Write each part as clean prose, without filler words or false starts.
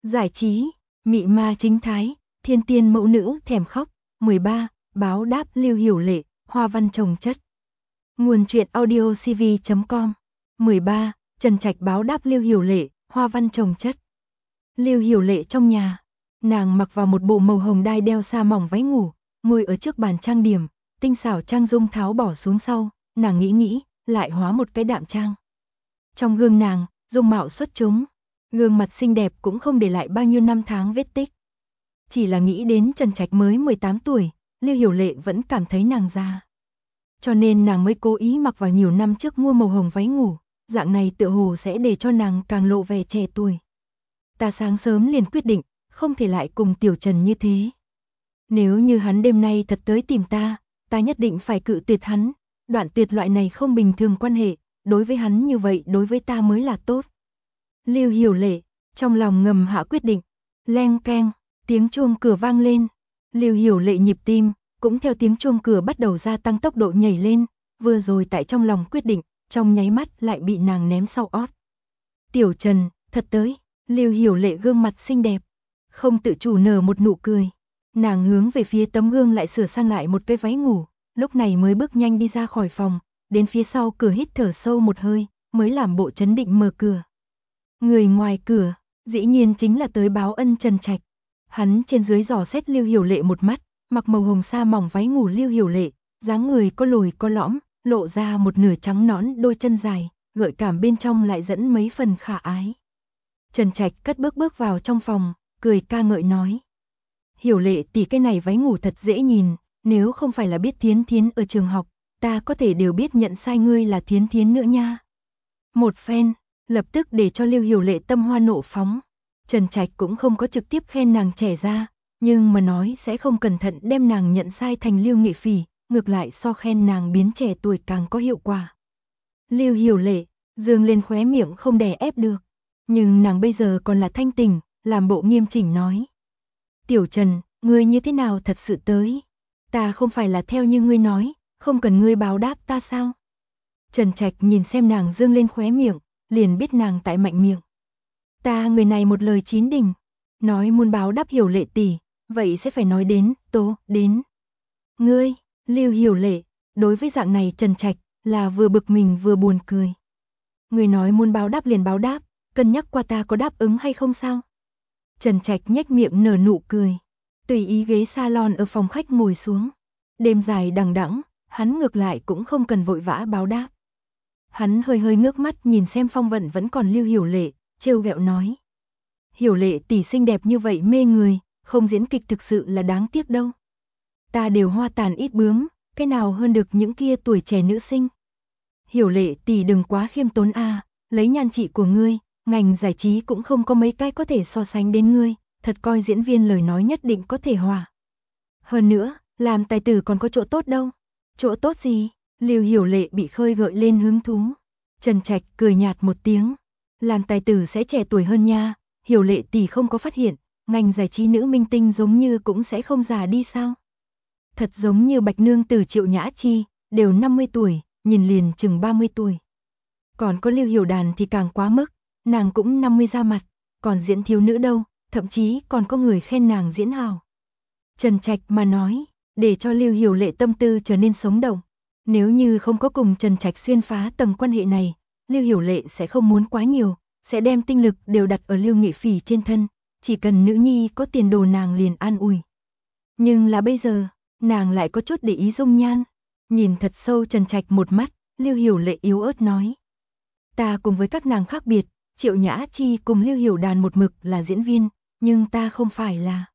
Giải trí, mị ma chính thái, thiên tiên mẫu nữ thèm khóc. 13. Báo đáp Lưu Hiểu Lệ, hoa văn chồng chất. Nguồn truyện audio cv.com. 13. Trần Trạch báo đáp Lưu Hiểu Lệ, hoa văn chồng chất. Lưu Hiểu Lệ trong nhà, nàng mặc vào một bộ màu hồng đai đeo sa mỏng váy ngủ, ngồi ở trước bàn trang điểm, tinh xảo trang dung tháo bỏ xuống sau, nàng nghĩ, lại hóa một cái đạm trang. Trong gương nàng, dung mạo xuất chúng, gương mặt xinh đẹp cũng không để lại bao nhiêu năm tháng vết tích. Chỉ là nghĩ đến Trần Trạch mới 18 tuổi, Lưu Hiểu Lệ vẫn cảm thấy nàng già. Cho nên nàng mới cố ý mặc vào nhiều năm trước mua màu hồng váy ngủ, dạng này tựa hồ sẽ để cho nàng càng lộ vẻ trẻ tuổi. Ta sáng sớm liền quyết định, không thể lại cùng Tiểu Trần như thế. Nếu như hắn đêm nay thật tới tìm ta nhất định phải cự tuyệt hắn, đoạn tuyệt loại này không bình thường quan hệ, đối với hắn như vậy đối với ta mới là tốt. Lưu Hiểu Lệ, trong lòng ngầm hạ quyết định, leng keng, tiếng chuông cửa vang lên. Lưu Hiểu Lệ nhịp tim, cũng theo tiếng chuông cửa bắt đầu gia tăng tốc độ nhảy lên, vừa rồi tại trong lòng quyết định, trong nháy mắt lại bị nàng ném sau ót. Tiểu Trần, thật tới. Lưu Hiểu Lệ gương mặt xinh đẹp, không tự chủ nở một nụ cười. Nàng hướng về phía tấm gương lại sửa sang lại một cái váy ngủ, lúc này mới bước nhanh đi ra khỏi phòng, đến phía sau cửa hít thở sâu một hơi, mới làm bộ trấn định mở cửa. Người ngoài cửa, dĩ nhiên chính là tới báo ân Trần Trạch. Hắn trên dưới dò xét Lưu Hiểu Lệ một mắt, mặc màu hồng sa mỏng váy ngủ Lưu Hiểu Lệ, dáng người có lồi có lõm, lộ ra một nửa trắng nõn đôi chân dài, gợi cảm bên trong lại dẫn mấy phần khả ái. Trần Trạch cất bước vào trong phòng, cười ca ngợi nói. Hiểu Lệ tỷ, cái này váy ngủ thật dễ nhìn, nếu không phải là biết Thiến Thiến ở trường học, ta có thể đều biết nhận sai ngươi là Thiến Thiến nữa nha. Một phen, lập tức để cho Lưu Hiểu Lệ tâm hoa nộ phóng. Trần Trạch cũng không có trực tiếp khen nàng trẻ ra, nhưng mà nói sẽ không cẩn thận đem nàng nhận sai thành Lưu Nghị Phỉ, ngược lại so khen nàng biến trẻ tuổi càng có hiệu quả. Lưu Hiểu Lệ dương lên khóe miệng không đè ép được, nhưng nàng bây giờ còn là thanh tỉnh, làm bộ nghiêm chỉnh nói. Tiểu Trần, ngươi như thế nào thật sự tới? Ta không phải là theo như ngươi nói, không cần ngươi báo đáp ta sao? Trần Trạch nhìn xem nàng dương lên khóe miệng, liền biết nàng tại mạnh miệng. Ta người này một lời chín đình, nói muốn báo đáp Hiểu Lệ tỷ, vậy sẽ phải nói đến, đến. Ngươi, Lưu Hiểu Lệ, đối với dạng này Trần Trạch, là vừa bực mình vừa buồn cười. Ngươi nói muốn báo đáp liền báo đáp, cân nhắc qua ta có đáp ứng hay không sao? Trần Trạch nhếch miệng nở nụ cười, tùy ý ghế salon ở phòng khách ngồi xuống. Đêm dài đằng đẵng, hắn ngược lại cũng không cần vội vã báo đáp. Hắn hơi ngước mắt nhìn xem Phong Vận vẫn còn Lưu Hiểu Lệ, trêu ghẹo nói. Hiểu Lệ tỷ xinh đẹp như vậy mê người, không diễn kịch thực sự là đáng tiếc đâu. Ta đều hoa tàn ít bướm, cái nào hơn được những kia tuổi trẻ nữ sinh. Hiểu Lệ tỷ đừng quá khiêm tốn a, lấy nhan trị của ngươi, ngành giải trí cũng không có mấy cái có thể so sánh đến ngươi, thật coi diễn viên lời nói nhất định có thể hòa. Hơn nữa, làm tài tử còn có chỗ tốt đâu. Chỗ tốt gì? Lưu Hiểu Lệ bị khơi gợi lên hứng thú. Trần Trạch cười nhạt một tiếng. Làm tài tử sẽ trẻ tuổi hơn nha, Hiểu Lệ tỷ không có phát hiện, ngành giải trí nữ minh tinh giống như cũng sẽ không già đi sao? Thật giống như Bạch Nương Tử Triệu Nhã Chi, đều 50 tuổi, nhìn liền chừng 30 tuổi. Còn có Lưu Hiểu Đàn thì càng quá mức, nàng cũng 50 ra mặt, còn diễn thiếu nữ đâu, thậm chí còn có người khen nàng diễn hào. Trần Trạch mà nói, để cho Lưu Hiểu Lệ tâm tư trở nên sống động. Nếu như không có cùng Trần Trạch xuyên phá tầng quan hệ này, Lưu Hiểu Lệ sẽ không muốn quá nhiều, sẽ đem tinh lực đều đặt ở Lưu Nghị Phỉ trên thân, chỉ cần nữ nhi có tiền đồ nàng liền an ủi. Nhưng là bây giờ, nàng lại có chút để ý dung nhan. Nhìn thật sâu Trần Trạch một mắt, Lưu Hiểu Lệ yếu ớt nói. Ta cùng với các nàng khác biệt, Triệu Nhã Chi cùng Lưu Hiểu Đàn một mực là diễn viên, nhưng ta không phải là.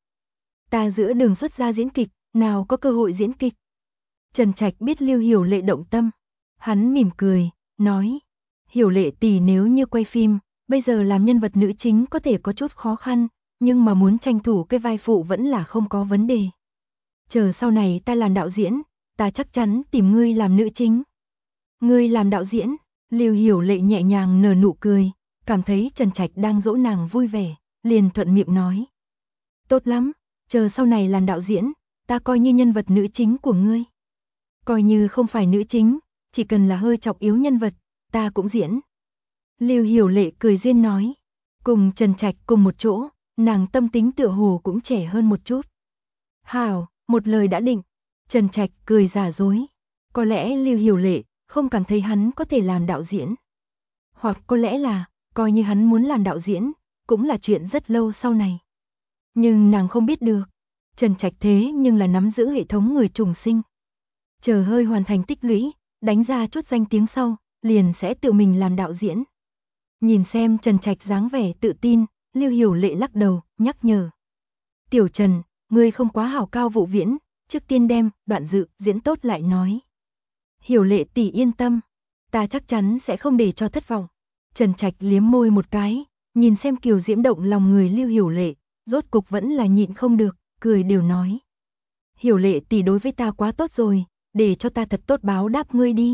Ta giữa đường xuất ra diễn kịch, nào có cơ hội diễn kịch. Trần Trạch biết Lưu Hiểu Lệ động tâm, hắn mỉm cười, nói. Hiểu Lệ tỷ nếu như quay phim, bây giờ làm nhân vật nữ chính có thể có chút khó khăn, nhưng mà muốn tranh thủ cái vai phụ vẫn là không có vấn đề. Chờ sau này ta làm đạo diễn, ta chắc chắn tìm ngươi làm nữ chính. Ngươi làm đạo diễn? Lưu Hiểu Lệ nhẹ nhàng nở nụ cười, cảm thấy Trần Trạch đang dỗ nàng vui vẻ, liền thuận miệng nói. Tốt lắm, chờ sau này làm đạo diễn, ta coi như nhân vật nữ chính của ngươi. Coi như không phải nữ chính, chỉ cần là hơi trọng yếu nhân vật, ta cũng diễn. Lưu Hiểu Lệ cười duyên nói. Cùng Trần Trạch cùng một chỗ, Nàng tâm tính tựa hồ cũng trẻ hơn một chút. Hảo, một lời đã định. Trần Trạch cười giả dối. Có lẽ Lưu Hiểu Lệ không cảm thấy hắn có thể làm đạo diễn. Hoặc có lẽ là, coi như hắn muốn làm đạo diễn, cũng là chuyện rất lâu sau này. Nhưng nàng không biết được. Trần Trạch thế nhưng là nắm giữ hệ thống người trùng sinh. Chờ hơi hoàn thành tích lũy, đánh ra chút danh tiếng sau, liền sẽ tự mình làm đạo diễn. Nhìn xem Trần Trạch dáng vẻ tự tin, Lưu Hiểu Lệ lắc đầu, nhắc nhở. Tiểu Trần, ngươi không quá hảo cao vụ viễn, trước tiên đem đoạn dự diễn tốt lại nói. Hiểu Lệ tỷ yên tâm, ta chắc chắn sẽ không để cho thất vọng. Trần Trạch liếm môi một cái, nhìn xem kiều diễm động lòng người Lưu Hiểu Lệ, rốt cục vẫn là nhịn không được, cười đều nói. Hiểu Lệ tỷ đối với ta quá tốt rồi, để cho ta thật tốt báo đáp ngươi đi.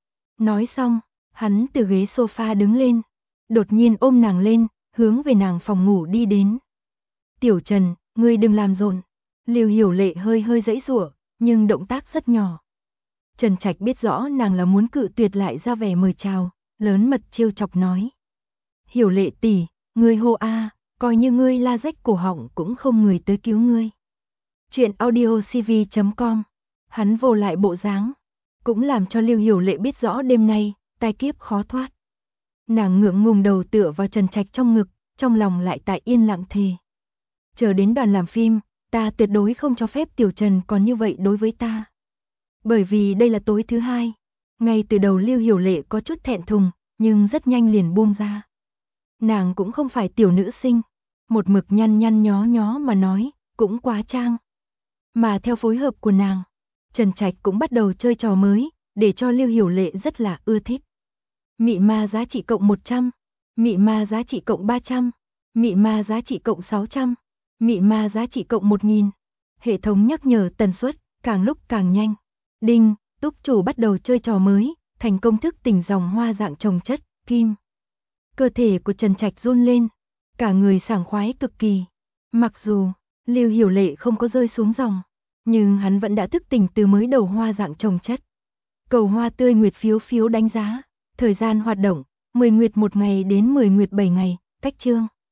Nói xong, hắn từ ghế sofa đứng lên, đột nhiên ôm nàng lên, hướng về nàng phòng ngủ đi đến. Tiểu Trần, ngươi đừng làm rộn. Lưu Hiểu Lệ hơi hơi giãy giụa, nhưng động tác rất nhỏ. Trần Trạch biết rõ nàng là muốn cự tuyệt lại ra vẻ mời chào, lớn mật trêu chọc nói. Hiểu Lệ tỷ, ngươi hô a, coi như ngươi la rách cổ họng cũng không người tới cứu ngươi. Chuyện audiocv.com. Hắn vô lại bộ dáng, cũng làm cho Lưu Hiểu Lệ biết rõ đêm nay, tai kiếp khó thoát. Nàng ngượng ngùng đầu tựa vào Trần Trạch trong ngực, trong lòng lại tại yên lặng thề. Chờ đến đoàn làm phim, ta tuyệt đối không cho phép Tiểu Trần còn như vậy đối với ta. Bởi vì đây là tối thứ hai. Ngay từ đầu Lưu Hiểu Lệ có chút thẹn thùng, nhưng rất nhanh liền buông ra. Nàng cũng không phải tiểu nữ sinh, một mực nhăn nhăn nhó nhó mà nói, cũng quá trang. Mà theo phối hợp của nàng, Trần Trạch cũng bắt đầu chơi trò mới, để cho Lưu Hiểu Lệ rất là ưa thích. Mị ma giá trị cộng 100, mị ma giá trị cộng 300, mị ma giá trị cộng 600, mị ma giá trị cộng 1000. Hệ thống nhắc nhở tần suất, càng lúc càng nhanh. Đinh, túc chủ bắt đầu chơi trò mới, thành công thức tỉnh dòng hoa dạng trồng chất, kim. Cơ thể của Trần Trạch run lên, cả người sảng khoái cực kỳ. Mặc dù, Lưu Hiểu Lệ không có rơi xuống dòng, nhưng hắn vẫn đã thức tỉnh từ mới đầu hoa dạng trồng chất. Cầu hoa tươi nguyệt phiếu phiếu đánh giá, thời gian hoạt động, 10 nguyệt 1 ngày đến 10 nguyệt 7 ngày, cách chương.